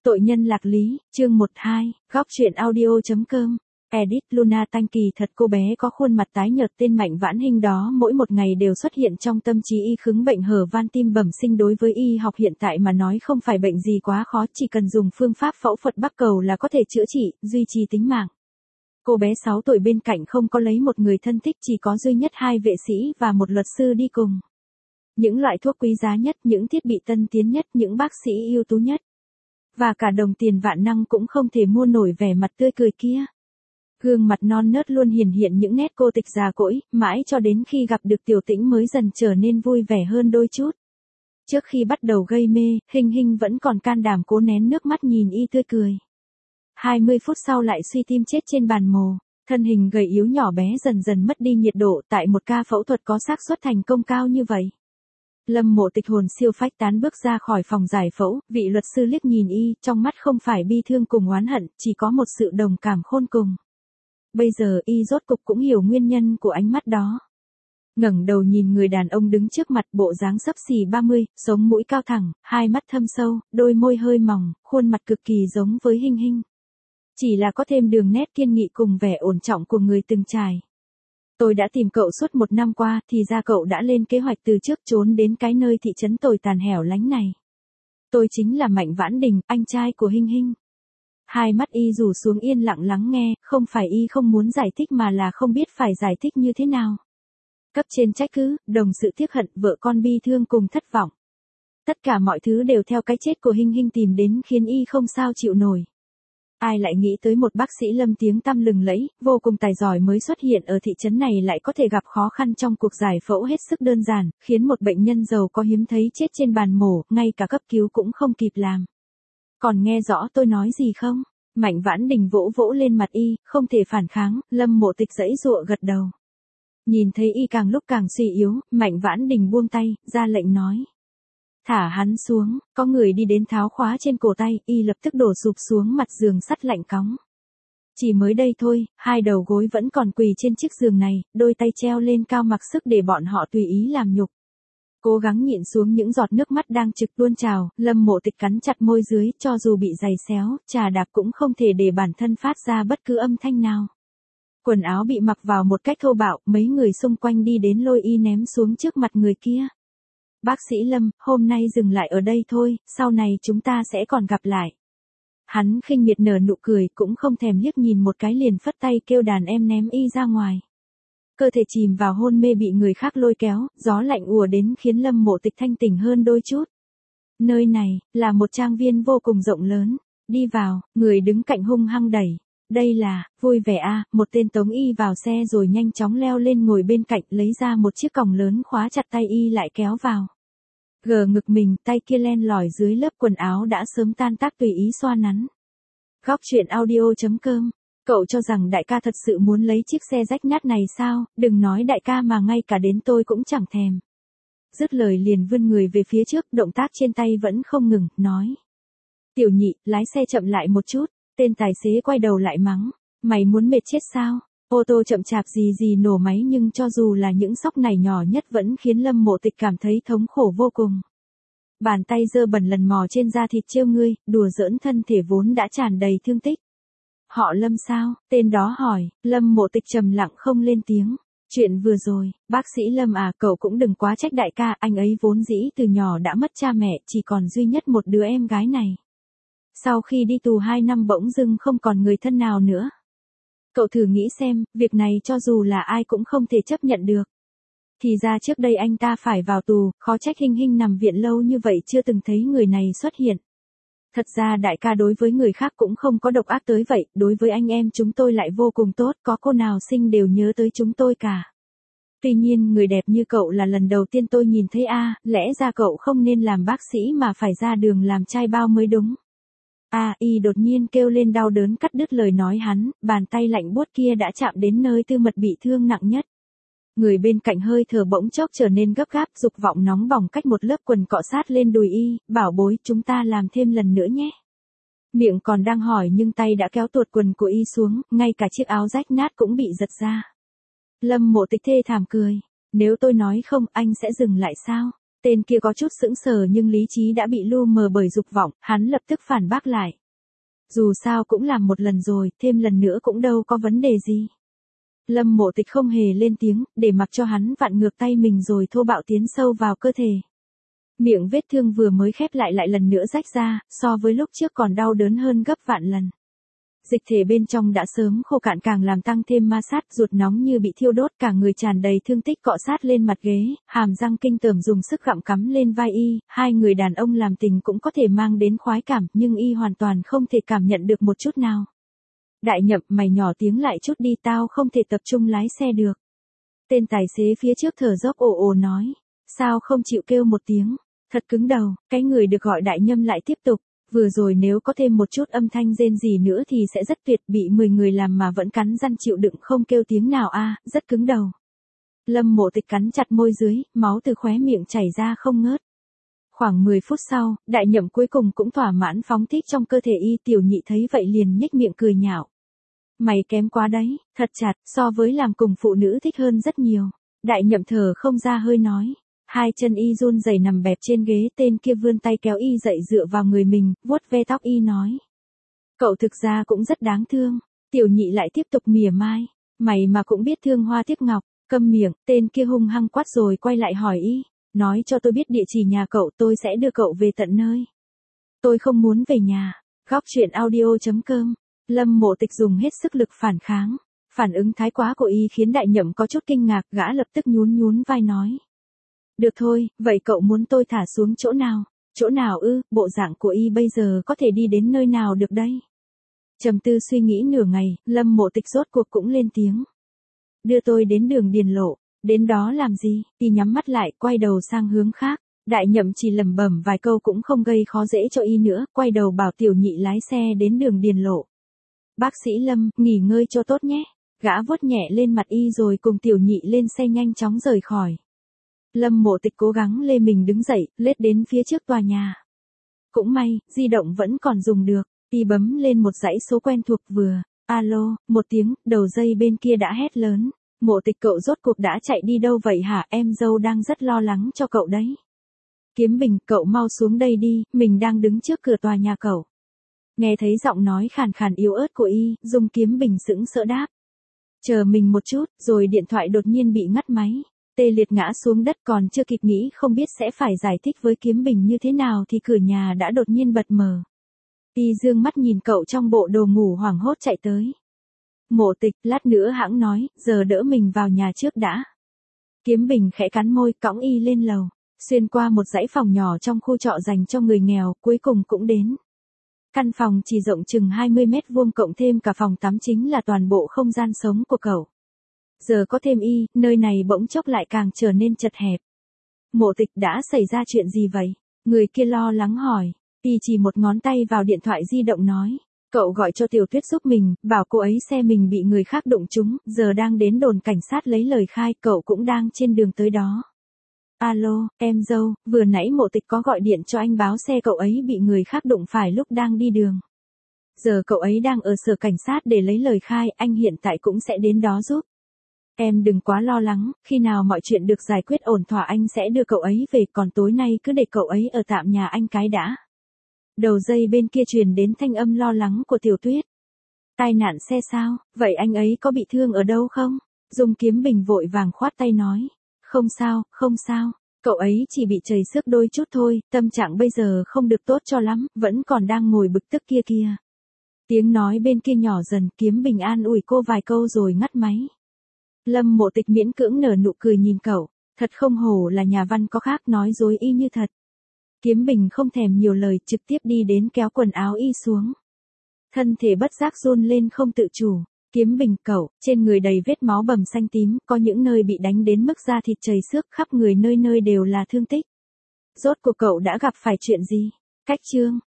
Tội nhân lạc lý, chương 12, góc truyện audio.com. Edit Luna Tanh kỳ thật cô bé có khuôn mặt tái nhợt tên Mạnh Vãn Hinh đó mỗi một ngày đều xuất hiện trong tâm trí y khứng bệnh hở van tim bẩm sinh đối với y học hiện tại mà nói không phải bệnh gì quá khó chỉ cần dùng phương pháp phẫu thuật bắc cầu là có thể chữa trị, duy trì tính mạng. Cô bé 6 tuổi bên cạnh không có lấy một người thân thích chỉ có duy nhất 2 vệ sĩ và một luật sư đi cùng. Những loại thuốc quý giá nhất, những thiết bị tân tiến nhất, những bác sĩ ưu tú nhất. Và cả đồng tiền vạn năng cũng không thể mua nổi vẻ mặt tươi cười kia. Gương mặt non nớt luôn hiển hiện những nét cô tịch già cỗi, mãi cho đến khi gặp được Tiểu Tĩnh mới dần trở nên vui vẻ hơn đôi chút. Trước khi bắt đầu gây mê, Hinh Hinh vẫn còn can đảm cố nén nước mắt nhìn y tươi cười. 20 phút sau lại suy tim chết trên bàn mổ, thân hình gầy yếu nhỏ bé dần dần mất đi nhiệt độ tại một ca phẫu thuật có xác suất thành công cao như vậy. Lâm Mộ Tịch hồn siêu phách tán bước ra khỏi phòng giải phẫu, vị luật sư liếc nhìn y, trong mắt không phải bi thương cùng oán hận, chỉ có một sự đồng cảm khôn cùng. Bây giờ y rốt cục cũng hiểu nguyên nhân của ánh mắt đó. Ngẩng đầu nhìn người đàn ông đứng trước mặt, bộ dáng xấp xỉ 30, sống mũi cao thẳng, hai mắt thâm sâu, đôi môi hơi mỏng, khuôn mặt cực kỳ giống với Hinh Hinh. Chỉ là có thêm đường nét kiên nghị cùng vẻ ổn trọng của người từng trải. Tôi đã tìm cậu suốt 1 năm qua, thì ra cậu đã lên kế hoạch từ trước trốn đến cái nơi thị trấn tồi tàn hẻo lánh này. Tôi chính là Mạnh Vãn Đình, anh trai của Hinh Hinh. Hai mắt y rủ xuống yên lặng lắng nghe, không phải y không muốn giải thích mà là không biết phải giải thích như thế nào. Cấp trên trách cứ, đồng sự tiếc hận, vợ con bi thương cùng thất vọng. Tất cả mọi thứ đều theo cái chết của Hinh Hinh tìm đến khiến y không sao chịu nổi. Ai lại nghĩ tới một bác sĩ lâm tiếng tăm lừng lẫy, vô cùng tài giỏi mới xuất hiện ở thị trấn này lại có thể gặp khó khăn trong cuộc giải phẫu hết sức đơn giản, khiến một bệnh nhân giàu có hiếm thấy chết trên bàn mổ, ngay cả cấp cứu cũng không kịp làm. Còn nghe rõ tôi nói gì không? Mạnh Vãn Đình vỗ vỗ lên mặt y, không thể phản kháng, Lâm Mộ Tịch giãy giụa gật đầu. Nhìn thấy y càng lúc càng suy yếu, Mạnh Vãn Đình buông tay, ra lệnh nói. Thả hắn xuống, có người đi đến tháo khóa trên cổ tay, y lập tức đổ sụp xuống mặt giường sắt lạnh cóng. Chỉ mới đây thôi, 2 đầu gối vẫn còn quỳ trên chiếc giường này, đôi tay treo lên cao mặc sức để bọn họ tùy ý làm nhục. Cố gắng nhịn xuống những giọt nước mắt đang trực tuôn trào, Lâm Mộ Tịch cắn chặt môi dưới, cho dù bị giày xéo, trà đạp cũng không thể để bản thân phát ra bất cứ âm thanh nào. Quần áo bị mặc vào một cách thô bạo, mấy người xung quanh đi đến lôi y ném xuống trước mặt người kia. Bác sĩ Lâm, hôm nay dừng lại ở đây thôi, sau này chúng ta sẽ còn gặp lại. Hắn khinh miệt nở nụ cười, cũng không thèm liếc nhìn một cái liền phất tay kêu đàn em ném y ra ngoài. Cơ thể chìm vào hôn mê bị người khác lôi kéo, gió lạnh ùa đến khiến Lâm Mộ Tịch thanh tỉnh hơn đôi chút. Nơi này, là một trang viên vô cùng rộng lớn. Đi vào, người đứng cạnh hung hăng đẩy. Đây là, vui vẻ a, một tên tống y vào xe rồi nhanh chóng leo lên ngồi bên cạnh lấy ra một chiếc còng lớn khóa chặt tay y lại kéo vào. Gờ ngực mình, tay kia len lỏi dưới lớp quần áo đã sớm tan tác tùy ý xoa nắn. Góc truyện audio.com. Cậu cho rằng đại ca thật sự muốn lấy chiếc xe rách nát này sao, đừng nói đại ca mà ngay cả đến tôi cũng chẳng thèm. Dứt lời liền vươn người về phía trước, động tác trên tay vẫn không ngừng, nói. Tiểu Nhị, lái xe chậm lại một chút, tên tài xế quay đầu lại mắng. Mày muốn mệt chết sao? Ô tô chậm chạp gì nổ máy nhưng cho dù là những sóc này nhỏ nhất vẫn khiến Lâm Mộ Tịch cảm thấy thống khổ vô cùng. Bàn tay dơ bẩn lần mò trên da thịt trêu ngươi, đùa giỡn thân thể vốn đã tràn đầy thương tích. Họ Lâm sao? Tên đó hỏi, Lâm Mộ Tịch trầm lặng không lên tiếng. Chuyện vừa rồi, bác sĩ Lâm à, cậu cũng đừng quá trách đại ca, anh ấy vốn dĩ từ nhỏ đã mất cha mẹ, chỉ còn duy nhất một đứa em gái này. Sau khi đi tù 2 năm bỗng dưng không còn người thân nào nữa. Cậu thử nghĩ xem, việc này cho dù là ai cũng không thể chấp nhận được. Thì ra trước đây anh ta phải vào tù, khó trách Hinh Hinh nằm viện lâu như vậy chưa từng thấy người này xuất hiện. Thật ra đại ca đối với người khác cũng không có độc ác tới vậy, đối với anh em chúng tôi lại vô cùng tốt, có cô nào sinh đều nhớ tới chúng tôi cả. Tuy nhiên người đẹp như cậu là lần đầu tiên tôi nhìn thấy a, lẽ ra cậu không nên làm bác sĩ mà phải ra đường làm trai bao mới đúng. Y đột nhiên kêu lên đau đớn cắt đứt lời nói hắn, bàn tay lạnh buốt kia đã chạm đến nơi tư mật bị thương nặng nhất. Người bên cạnh hơi thở bỗng chốc trở nên gấp gáp, dục vọng nóng bỏng cách một lớp quần cọ sát lên đùi y, bảo bối chúng ta làm thêm lần nữa nhé. Miệng còn đang hỏi nhưng tay đã kéo tuột quần của y xuống, ngay cả chiếc áo rách nát cũng bị giật ra. Lâm Mộ Tịch thê thảm cười, nếu tôi nói không anh sẽ dừng lại sao? Tên kia có chút sững sờ nhưng lý trí đã bị lu mờ bởi dục vọng, hắn lập tức phản bác lại. Dù sao cũng làm một lần rồi, thêm lần nữa cũng đâu có vấn đề gì. Lâm Mộ Tịch không hề lên tiếng, để mặc cho hắn vặn ngược tay mình rồi thô bạo tiến sâu vào cơ thể. Miệng vết thương vừa mới khép lại lần nữa rách ra, so với lúc trước còn đau đớn hơn gấp vạn lần. Dịch thể bên trong đã sớm khô cạn càng làm tăng thêm ma sát, ruột nóng như bị thiêu đốt, cả người tràn đầy thương tích cọ sát lên mặt ghế, hàm răng kinh tởm dùng sức gặm cắm lên vai y, hai người đàn ông làm tình cũng có thể mang đến khoái cảm, nhưng y hoàn toàn không thể cảm nhận được một chút nào. Đại Nhậm, mày nhỏ tiếng lại chút đi, tao không thể tập trung lái xe được. Tên tài xế phía trước thở dốc ồ ồ nói, sao không chịu kêu một tiếng, thật cứng đầu, cái người được gọi Đại Nhâm lại tiếp tục. Vừa rồi nếu có thêm một chút âm thanh rên gì nữa thì sẽ rất tuyệt, bị 10 người làm mà vẫn cắn răng chịu đựng không kêu tiếng nào a, rất cứng đầu. Lâm Mộ Tịch cắn chặt môi dưới, máu từ khóe miệng chảy ra không ngớt. Khoảng 10 phút sau, Đại Nhậm cuối cùng cũng thỏa mãn phóng thích trong cơ thể y. Tiểu Nhị thấy vậy liền nhếch miệng cười nhạo. Mày kém quá đấy, thật chặt, so với làm cùng phụ nữ thích hơn rất nhiều. Đại Nhậm thở không ra hơi nói. Hai chân y run rẩy nằm bẹp trên ghế, tên kia vươn tay kéo y dậy dựa vào người mình, vuốt ve tóc y nói. Cậu thực ra cũng rất đáng thương. Tiểu Nhị lại tiếp tục mỉa mai. Mày mà cũng biết thương hoa tiếc ngọc, câm miệng, tên kia hung hăng quát rồi quay lại hỏi y. Nói cho tôi biết địa chỉ nhà cậu, tôi sẽ đưa cậu về tận nơi. Tôi không muốn về nhà. Góc truyện audio.com. Lâm Mộ Tịch dùng hết sức lực phản kháng. Phản ứng thái quá của y khiến Đại Nhậm có chút kinh ngạc, gã lập tức nhún vai nói. Được thôi, vậy cậu muốn tôi thả xuống chỗ nào? Chỗ nào ư, bộ dạng của y bây giờ có thể đi đến nơi nào được đây? Trầm tư suy nghĩ nửa ngày, Lâm Mộ Tịch rốt cuộc cũng lên tiếng. Đưa tôi đến đường Điền Lộ, đến đó làm gì? Y nhắm mắt lại, quay đầu sang hướng khác. Đại Nhậm chỉ lẩm bẩm vài câu cũng không gây khó dễ cho y nữa, quay đầu bảo Tiểu Nhị lái xe đến đường Điền Lộ. Bác sĩ Lâm, nghỉ ngơi cho tốt nhé. Gã vuốt nhẹ lên mặt y rồi cùng Tiểu Nhị lên xe nhanh chóng rời khỏi. Lâm Mộ Tịch cố gắng lê mình đứng dậy, lết đến phía trước tòa nhà. Cũng may, di động vẫn còn dùng được, y bấm lên một dãy số quen thuộc vừa. Alo, một tiếng, đầu dây bên kia đã hét lớn. Mộ Tịch cậu rốt cuộc đã chạy đi đâu vậy hả, em dâu đang rất lo lắng cho cậu đấy. Kiếm Bình, cậu mau xuống đây đi, mình đang đứng trước cửa tòa nhà cậu. Nghe thấy giọng nói khàn khàn yếu ớt của y, Dung Kiếm Bình sững sỡ đáp. Chờ mình một chút, rồi điện thoại đột nhiên bị ngắt máy. Tê liệt ngã xuống đất, còn chưa kịp nghĩ không biết sẽ phải giải thích với Kiếm Bình như thế nào thì cửa nhà đã đột nhiên bật mở. Y dương mắt nhìn cậu trong bộ đồ ngủ hoảng hốt chạy tới. Mộ Tịch, lát nữa hãng nói, giờ đỡ mình vào nhà trước đã. Kiếm Bình khẽ cắn môi, cõng y lên lầu, xuyên qua một dãy phòng nhỏ trong khu trọ dành cho người nghèo, cuối cùng cũng đến. Căn phòng chỉ rộng chừng 20 mét vuông cộng thêm cả phòng tắm chính là toàn bộ không gian sống của cậu. Giờ có thêm y, nơi này bỗng chốc lại càng trở nên chật hẹp. Mộ Tịch, đã xảy ra chuyện gì vậy? Người kia lo lắng hỏi. Y chỉ một ngón tay vào điện thoại di động nói. Cậu gọi cho Tiểu Tuyết giúp mình, bảo cô ấy xe mình bị người khác đụng trúng, giờ đang đến đồn cảnh sát lấy lời khai, cậu cũng đang trên đường tới đó. Alo, em dâu, vừa nãy Mộ Tịch có gọi điện cho anh báo xe cậu ấy bị người khác đụng phải lúc đang đi đường. Giờ cậu ấy đang ở sở cảnh sát để lấy lời khai, anh hiện tại cũng sẽ đến đó giúp. Em đừng quá lo lắng, khi nào mọi chuyện được giải quyết ổn thỏa anh sẽ đưa cậu ấy về, còn tối nay cứ để cậu ấy ở tạm nhà anh cái đã. Đầu dây bên kia truyền đến thanh âm lo lắng của Tiểu Tuyết. Tai nạn xe sao, vậy anh ấy có bị thương ở đâu không? Dung Kiếm Bình vội vàng khoát tay nói. Không sao, không sao, cậu ấy chỉ bị trầy xước đôi chút thôi, tâm trạng bây giờ không được tốt cho lắm, vẫn còn đang ngồi bực tức kia kìa. Tiếng nói bên kia nhỏ dần, Kiếm Bình an ủi cô vài câu rồi ngắt máy. Lâm Mộ Tịch miễn cưỡng nở nụ cười nhìn cậu, thật không hổ là nhà văn có khác, nói dối y như thật. Kiếm Bình không thèm nhiều lời, trực tiếp đi đến kéo quần áo y xuống. Thân thể bất giác run lên không tự chủ. Kiếm Bình, cậu, trên người đầy vết máu bầm xanh tím, có những nơi bị đánh đến mức da thịt trầy xước, khắp người nơi nơi đều là thương tích. Rốt cuộc cậu đã gặp phải chuyện gì? Cách chương.